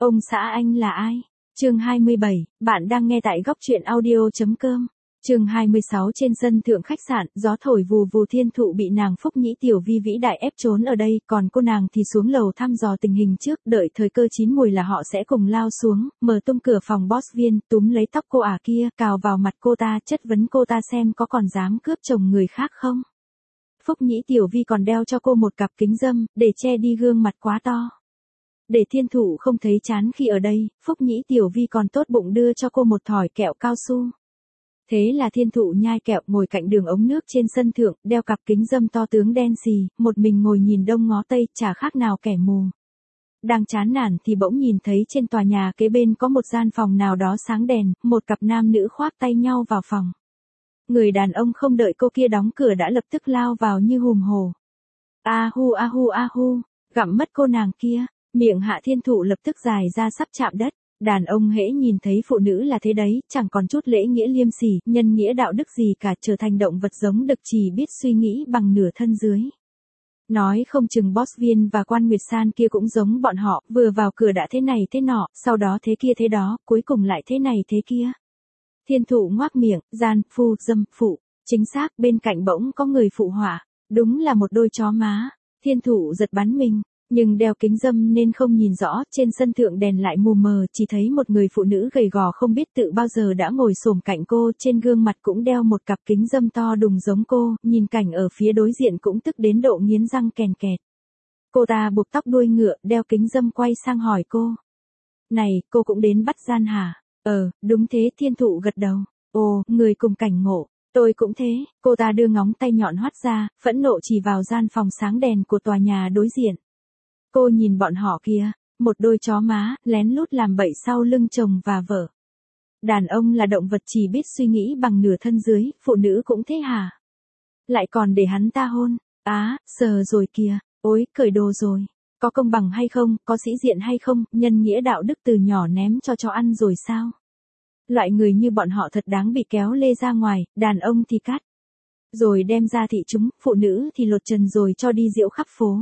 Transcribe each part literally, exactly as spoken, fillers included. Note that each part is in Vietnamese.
Ông xã anh là ai? Chương hai mươi bảy, bạn đang nghe tại góc truyện audio.com. Chương hai mươi sáu trên sân thượng khách sạn, gió thổi vù vù Thiên Thụ bị nàng Phúc Nhĩ Tiểu Vi vĩ đại ép trốn ở đây, còn cô nàng thì xuống lầu thăm dò tình hình trước, đợi thời cơ chín mùi là họ sẽ cùng lao xuống, mở tung cửa phòng boss viên, túm lấy tóc cô ả kia, cào vào mặt cô ta, chất vấn cô ta xem có còn dám cướp chồng người khác không. Phúc Nhĩ Tiểu Vi còn đeo cho cô một cặp kính râm, để che đi gương mặt quá to. Để Thiên Thụ không thấy chán khi ở đây, Phúc Nhĩ Tiểu Vi còn tốt bụng đưa cho cô một thỏi kẹo cao su. Thế là Thiên Thụ nhai kẹo ngồi cạnh đường ống nước trên sân thượng, đeo cặp kính râm to tướng đen xì, một mình ngồi nhìn đông ngó tây, chả khác nào kẻ mù. Đang chán nản thì bỗng nhìn thấy trên tòa nhà kế bên có một gian phòng nào đó sáng đèn, một cặp nam nữ khoác tay nhau vào phòng. Người đàn ông không đợi cô kia đóng cửa đã lập tức lao vào như hùm hồ. A hu a hu a hu, gặm mất cô nàng kia, miệng Hạ Thiên Thụ lập tức dài ra sắp chạm đất. Đàn ông hễ nhìn thấy phụ nữ là thế đấy, chẳng còn chút lễ nghĩa liêm sỉ, nhân nghĩa đạo đức gì cả, trở thành động vật giống đực chỉ biết suy nghĩ bằng nửa thân dưới. Nói không chừng boss viên và quan Nguyệt San kia cũng giống bọn họ, vừa vào cửa đã thế này thế nọ, sau đó thế kia thế đó, cuối cùng lại thế này thế kia. Thiên Thụ ngoác miệng, gian, phu, dâm, phụ, chính xác, bên cạnh bỗng có người phụ họa, đúng là một đôi chó má. Thiên Thụ giật bắn mình. Nhưng đeo kính râm nên không nhìn rõ, trên sân thượng đèn lại mù mờ, chỉ thấy một người phụ nữ gầy gò không biết tự bao giờ đã ngồi xổm cạnh cô, trên gương mặt cũng đeo một cặp kính râm to đùng giống cô, nhìn cảnh ở phía đối diện cũng tức đến độ nghiến răng kèn kẹt. Cô ta buộc tóc đuôi ngựa, đeo kính râm quay sang hỏi cô. Này, cô cũng đến bắt gian hả? Ờ, đúng thế, Thiên Thụ gật đầu. Ồ, người cùng cảnh ngộ. Tôi cũng thế, cô ta đưa ngón tay nhọn hoắt ra, phẫn nộ chỉ vào gian phòng sáng đèn của tòa nhà đối diện. Cô nhìn bọn họ kia, một đôi chó má, lén lút làm bậy sau lưng chồng và vợ. Đàn ông là động vật chỉ biết suy nghĩ bằng nửa thân dưới, phụ nữ cũng thế hả? Lại còn để hắn ta hôn, á, sờ rồi kìa, ôi, cởi đồ rồi. Có công bằng hay không, có sĩ diện hay không, nhân nghĩa đạo đức từ nhỏ ném cho chó ăn rồi sao? Loại người như bọn họ thật đáng bị kéo lê ra ngoài, đàn ông thì cắt. Rồi đem ra thị chúng, phụ nữ thì lột trần rồi cho đi diễu khắp phố.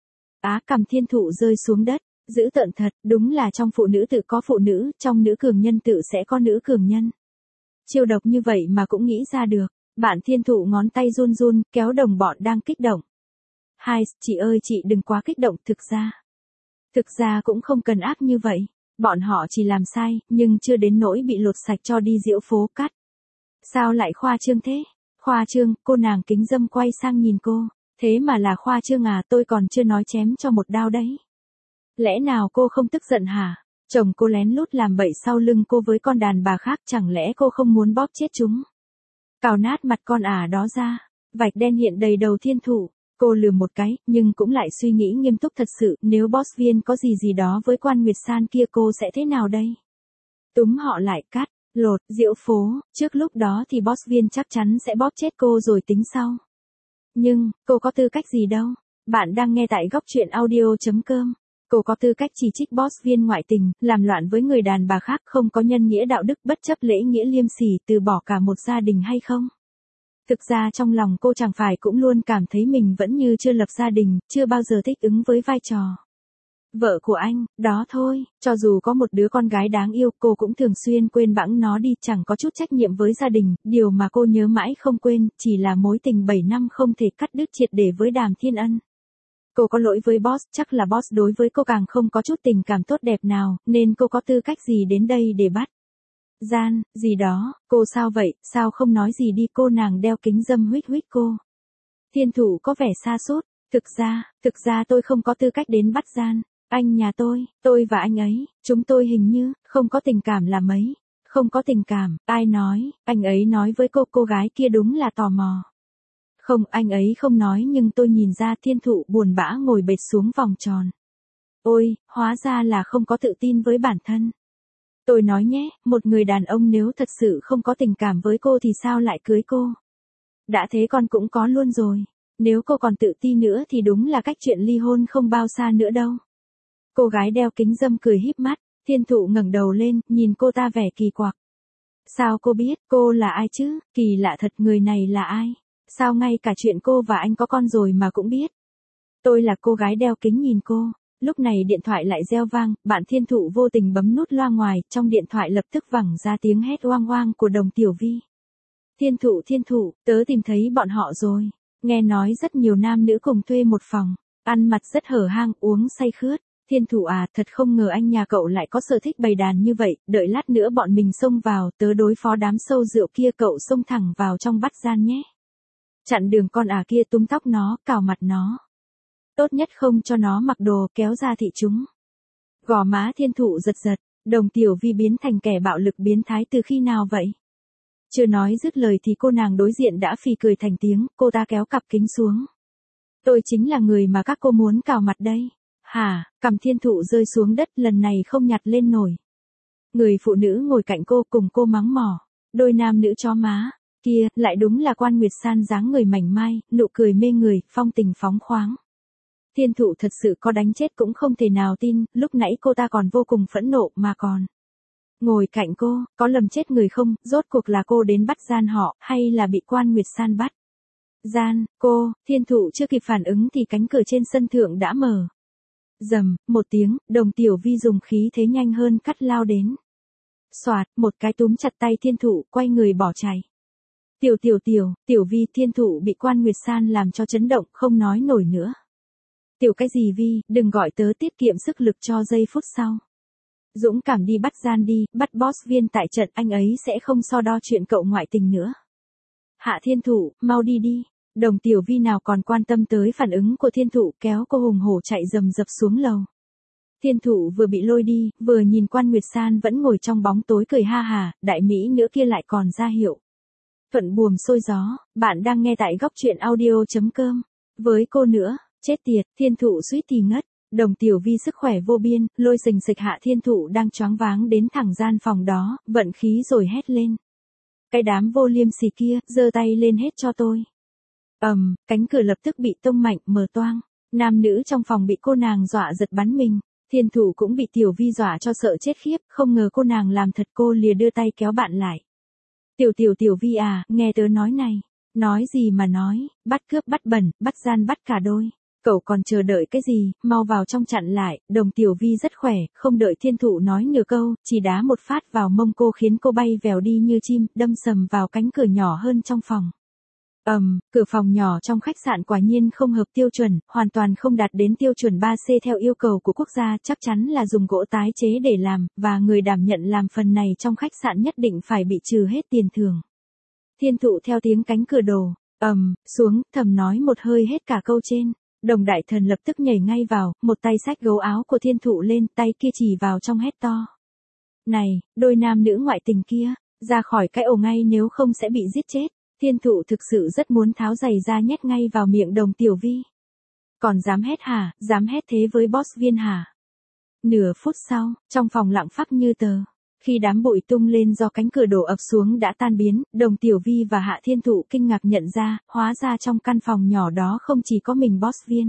Á, cằm Thiên Thụ rơi xuống đất, dữ tợn thật, đúng là trong phụ nữ tự có phụ nữ, trong nữ cường nhân tự sẽ có nữ cường nhân. Chiêu độc như vậy mà cũng nghĩ ra được, bạn Thiên Thụ ngón tay run run, kéo đồng bọn đang kích động. Hai, chị ơi chị đừng quá kích động, thực ra. Thực ra cũng không cần ác như vậy, bọn họ chỉ làm sai, nhưng chưa đến nỗi bị lột sạch cho đi diễu phố cắt. Sao lại khoa trương thế? Khoa trương, cô nàng kính râm quay sang nhìn cô. Thế mà là khoa trương à, tôi còn chưa nói chém cho một đao đấy. Lẽ nào cô không tức giận hả? Chồng cô lén lút làm bậy sau lưng cô với con đàn bà khác, chẳng lẽ cô không muốn bóp chết chúng? Cào nát mặt con ả đó ra, vạch đen hiện đầy đầu Thiên Thụ. Cô lườm một cái, nhưng cũng lại suy nghĩ nghiêm túc thật sự, nếu boss viên có gì gì đó với quan Nguyệt San kia cô sẽ thế nào đây? Túm họ lại, cắt, lột, diễu phố, trước lúc đó thì boss viên chắc chắn sẽ bóp chết cô rồi tính sau. Nhưng, cô có tư cách gì đâu. Bạn đang nghe tại góc truyện audio.com. Cô có tư cách chỉ trích boss viên ngoại tình, làm loạn với người đàn bà khác, không có nhân nghĩa đạo đức, bất chấp lễ nghĩa liêm sỉ, từ bỏ cả một gia đình hay không? Thực ra trong lòng cô chẳng phải cũng luôn cảm thấy mình vẫn như chưa lập gia đình, chưa bao giờ thích ứng với vai trò vợ của anh, đó thôi, cho dù có một đứa con gái đáng yêu, cô cũng thường xuyên quên bẵng nó đi, chẳng có chút trách nhiệm với gia đình, điều mà cô nhớ mãi không quên, chỉ là mối tình bảy năm không thể cắt đứt triệt để với Đàm Thiên Ân. Cô có lỗi với boss, chắc là boss đối với cô càng không có chút tình cảm tốt đẹp nào, nên cô có tư cách gì đến đây để bắt gian, gì đó, cô sao vậy, sao không nói gì đi, cô nàng đeo kính râm huých huých cô. Thiên Thụ có vẻ sa sút, thực ra, thực ra tôi không có tư cách đến bắt gian. Anh nhà tôi, tôi và anh ấy, chúng tôi hình như, không có tình cảm là mấy. Không có tình cảm, ai nói, anh ấy nói với cô, cô gái kia đúng là tò mò. Không, anh ấy không nói nhưng tôi nhìn ra. Thiên Thụ buồn bã ngồi bệt xuống vòng tròn. Ôi, hóa ra là không có tự tin với bản thân. Tôi nói nhé, một người đàn ông nếu thật sự không có tình cảm với cô thì sao lại cưới cô? Đã thế con cũng có luôn rồi. Nếu cô còn tự ti nữa thì đúng là cách chuyện ly hôn không bao xa nữa đâu. Cô gái đeo kính râm cười híp mắt, Thiên Thụ ngẩng đầu lên, nhìn cô ta vẻ kỳ quặc. Sao cô biết, cô là ai chứ, kỳ lạ thật, người này là ai? Sao ngay cả chuyện cô và anh có con rồi mà cũng biết? Tôi là cô gái đeo kính nhìn cô, Lúc này điện thoại lại reo vang, bạn Thiên Thụ vô tình bấm nút loa ngoài, trong điện thoại lập tức vẳng ra tiếng hét oang oang của Đồng Tiểu Vi. Thiên Thụ Thiên Thụ, tớ tìm thấy bọn họ rồi. Nghe nói rất nhiều nam nữ cùng thuê một phòng, ăn mặc rất hở hang, uống say khướt. Thiên Thụ à, thật không ngờ anh nhà cậu lại có sở thích bày đàn như vậy, đợi lát nữa bọn mình xông vào, tớ đối phó đám sâu rượu kia, cậu xông thẳng vào trong bắt gian nhé. Chặn đường con à kia, túm tóc nó, cào mặt nó. Tốt nhất không cho nó mặc đồ, kéo ra thị chúng. Gò má Thiên Thụ giật giật, Đồng Tiểu Vi biến thành kẻ bạo lực biến thái từ khi nào vậy? Chưa nói dứt lời thì cô nàng đối diện đã phì cười thành tiếng, cô ta kéo cặp kính xuống. Tôi chính là người mà các cô muốn cào mặt đây. Hả, cằm Thiên Thụ rơi xuống đất, lần này không nhặt lên nổi. Người phụ nữ ngồi cạnh cô cùng cô mắng mỏ. Đôi nam nữ chó má, kia, lại đúng là Quan Nguyệt San, dáng người mảnh mai, nụ cười mê người, phong tình phóng khoáng. Thiên Thụ thật sự có đánh chết cũng không thể nào tin, lúc nãy cô ta còn vô cùng phẫn nộ mà còn. Ngồi cạnh cô, có lầm chết người không, rốt cuộc là cô đến bắt gian họ, hay là bị Quan Nguyệt San bắt? Gian, cô, Thiên Thụ chưa kịp phản ứng thì cánh cửa trên sân thượng đã mở. Rầm, một tiếng, Đồng Tiểu Vi dùng khí thế nhanh hơn cắt lao đến. Xoạt, một cái túm chặt tay Thiên Thụ, quay người bỏ chạy. Tiểu tiểu tiểu, Tiểu Vi, Thiên Thụ bị Quan Nguyệt San làm cho chấn động, không nói nổi nữa. Tiểu cái gì Vi, đừng gọi tớ, tiết kiệm sức lực cho giây phút sau. Dũng cảm đi bắt gian đi, bắt boss Viên tại trận, anh ấy sẽ không so đo chuyện cậu ngoại tình nữa. Hạ Thiên Thụ, mau đi đi. Đồng Tiểu Vi nào còn quan tâm tới phản ứng của Thiên Thụ, kéo cô hùng hổ chạy rầm rập xuống lầu. Thiên Thụ vừa bị lôi đi, vừa nhìn Quan Nguyệt San vẫn ngồi trong bóng tối cười ha hà, đại mỹ nữ kia lại còn ra hiệu. Thuận buồm xuôi gió, bạn đang nghe tại góc truyện audio chấm com. Với cô nữa, chết tiệt, Thiên Thụ suýt thì ngất. Đồng Tiểu Vi sức khỏe vô biên, lôi sình sịch Hạ Thiên Thụ đang choáng váng đến thẳng gian phòng đó, vận khí rồi hét lên. Cái đám vô liêm sỉ kia, giơ tay lên hết cho tôi. Ầm, um, cánh cửa lập tức bị tông mạnh, mở toang. Nam nữ trong phòng bị cô nàng dọa giật bắn mình. Thiên Thụ cũng bị Tiểu Vi dọa cho sợ chết khiếp, không ngờ cô nàng làm thật, cô lìa đưa tay kéo bạn lại. Tiểu tiểu Tiểu Vi à, nghe tớ nói này. Nói gì mà nói, bắt cướp bắt bẩn, bắt gian bắt cả đôi. Cậu còn chờ đợi cái gì, mau vào trong chặn lại. Đồng Tiểu Vi rất khỏe, không đợi Thiên Thụ nói nửa câu, chỉ đá một phát vào mông cô khiến cô bay vèo đi như chim, đâm sầm vào cánh cửa nhỏ hơn trong phòng. Ầm, um, cửa phòng nhỏ trong khách sạn quả nhiên không hợp tiêu chuẩn, hoàn toàn không đạt đến tiêu chuẩn ba C theo yêu cầu của quốc gia, chắc chắn là dùng gỗ tái chế để làm, và người đảm nhận làm phần này trong khách sạn nhất định phải bị trừ hết tiền thưởng. Thiên Thụ theo tiếng cánh cửa đổ, ầm, um, xuống, thầm nói một hơi hết cả câu trên. Đồng Đại Thần lập tức nhảy ngay vào, một tay xách gấu áo của Thiên Thụ lên, tay kia chỉ vào trong hét to. Này, đôi nam nữ ngoại tình kia, ra khỏi cái ổ ngay nếu không sẽ bị giết chết. Thiên Thụ thực sự rất muốn tháo giày ra nhét ngay vào miệng Đồng Tiểu Vi. Còn dám hét hả, dám hét thế với boss Viên hả? Nửa phút sau, trong phòng lặng phắc như tờ. Khi đám bụi tung lên do cánh cửa đổ ập xuống đã tan biến, Đồng Tiểu Vi và Hạ Thiên Thụ kinh ngạc nhận ra, hóa ra trong căn phòng nhỏ đó không chỉ có mình boss Viên.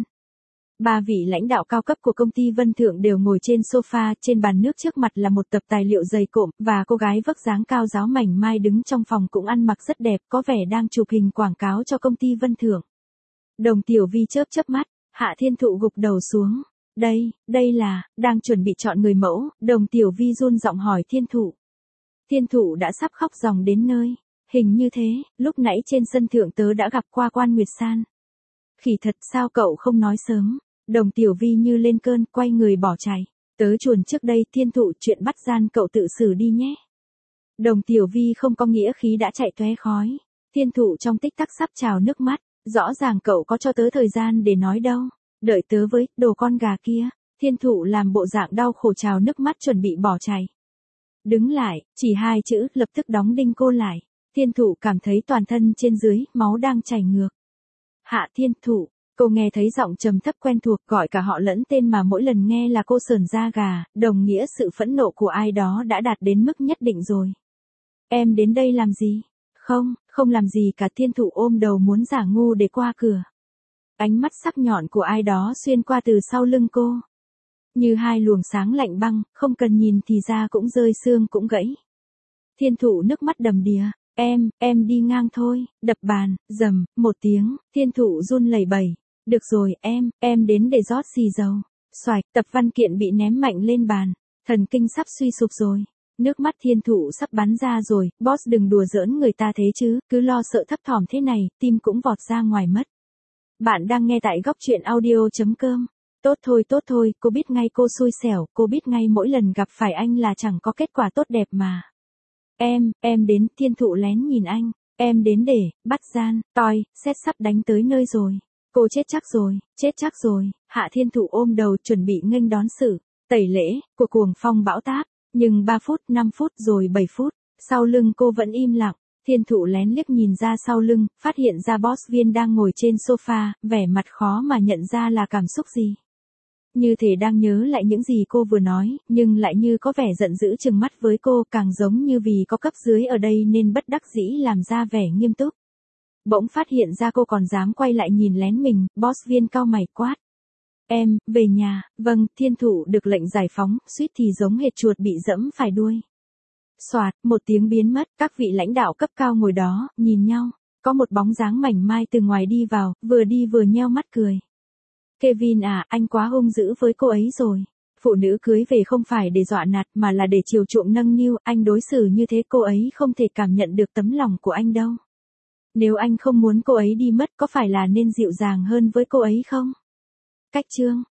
Ba vị lãnh đạo cao cấp của công ty Vân Thượng đều ngồi trên sofa, trên bàn nước trước mặt là một tập tài liệu dày cộm, và cô gái vóc dáng cao ráo mảnh mai đứng trong phòng cũng ăn mặc rất đẹp, có vẻ đang chụp hình quảng cáo cho công ty Vân Thượng. Đồng Tiểu Vi chớp chớp mắt, Hạ Thiên Thụ gục đầu xuống. Đây, đây là, đang chuẩn bị chọn người mẫu, Đồng Tiểu Vi run giọng hỏi Thiên Thụ. Thiên Thụ đã sắp khóc ròng đến nơi. Hình như thế, lúc nãy trên sân thượng tớ đã gặp qua Quan Nguyệt San. Khỉ thật, sao cậu không nói sớm? Đồng Tiểu Vi như lên cơn, quay người bỏ chạy. Tớ chuồn trước đây, Thiên Thụ, chuyện bắt gian cậu tự xử đi nhé. Đồng Tiểu Vi không có nghĩa khí đã chạy tóe khói. Thiên Thụ trong tích tắc sắp trào nước mắt. Rõ ràng cậu có cho tớ thời gian để nói đâu. Đợi tớ với, đồ con gà kia. Thiên Thụ làm bộ dạng đau khổ trào nước mắt chuẩn bị bỏ chạy. Đứng lại, chỉ hai chữ, lập tức đóng đinh cô lại. Thiên Thụ cảm thấy toàn thân trên dưới, máu đang chảy ngược. Hạ Thiên Thụ. Cô nghe thấy giọng trầm thấp quen thuộc, gọi cả họ lẫn tên mà mỗi lần nghe là cô sởn da gà, đồng nghĩa sự phẫn nộ của ai đó đã đạt đến mức nhất định rồi. Em đến đây làm gì? Không, không làm gì cả. Thiên Thụ ôm đầu muốn giả ngu để qua cửa. Ánh mắt sắc nhọn của ai đó xuyên qua từ sau lưng cô. Như hai luồng sáng lạnh băng, không cần nhìn thì da cũng rơi, xương cũng gãy. Thiên Thụ nước mắt đầm đìa. Em, em đi ngang thôi, đập bàn, rầm, một tiếng, Thiên Thụ run lẩy bẩy. Được rồi, em, em đến để rót xì dầu. Xoạch, tập văn kiện bị ném mạnh lên bàn. Thần kinh sắp suy sụp rồi. Nước mắt thiên thụ sắp bắn ra rồi, boss đừng đùa giỡn người ta thế chứ, cứ lo sợ thấp thỏm thế này, tim cũng vọt ra ngoài mất. Bạn đang nghe tại góc truyện audio.com. Tốt thôi tốt thôi, cô biết ngay cô xui xẻo, cô biết ngay mỗi lần gặp phải anh là chẳng có kết quả tốt đẹp mà. Em, em đến, thiên thụ lén nhìn anh, em đến để, bắt gian, toi, xét sắp đánh tới nơi rồi. Cô chết chắc rồi, chết chắc rồi, Hạ Thiên Thụ ôm đầu chuẩn bị nghênh đón sự, tẩy lễ, của cuồng phong bão táp. Nhưng ba phút, năm phút rồi bảy phút, sau lưng cô vẫn im lặng. Thiên Thụ lén liếc nhìn ra sau lưng, phát hiện ra boss Viên đang ngồi trên sofa, vẻ mặt khó mà nhận ra là cảm xúc gì. Như thể đang nhớ lại những gì cô vừa nói, nhưng lại như có vẻ giận dữ trừng mắt với cô, càng giống như vì có cấp dưới ở đây nên bất đắc dĩ làm ra vẻ nghiêm túc. Bỗng phát hiện ra cô còn dám quay lại nhìn lén mình, boss Viên cau mày quát. Em, về nhà, vâng, Thiên Thụ được lệnh giải phóng, suýt thì giống hệt chuột bị dẫm phải đuôi. Soạt, một tiếng biến mất, các vị lãnh đạo cấp cao ngồi đó, nhìn nhau, có một bóng dáng mảnh mai từ ngoài đi vào, vừa đi vừa nheo mắt cười. Kevin à, anh quá hung dữ với cô ấy rồi. Phụ nữ cưới về không phải để dọa nạt mà là để chiều chuộng nâng niu, anh đối xử như thế cô ấy không thể cảm nhận được tấm lòng của anh đâu. Nếu anh không muốn cô ấy đi mất có phải là nên dịu dàng hơn với cô ấy không? Cách chương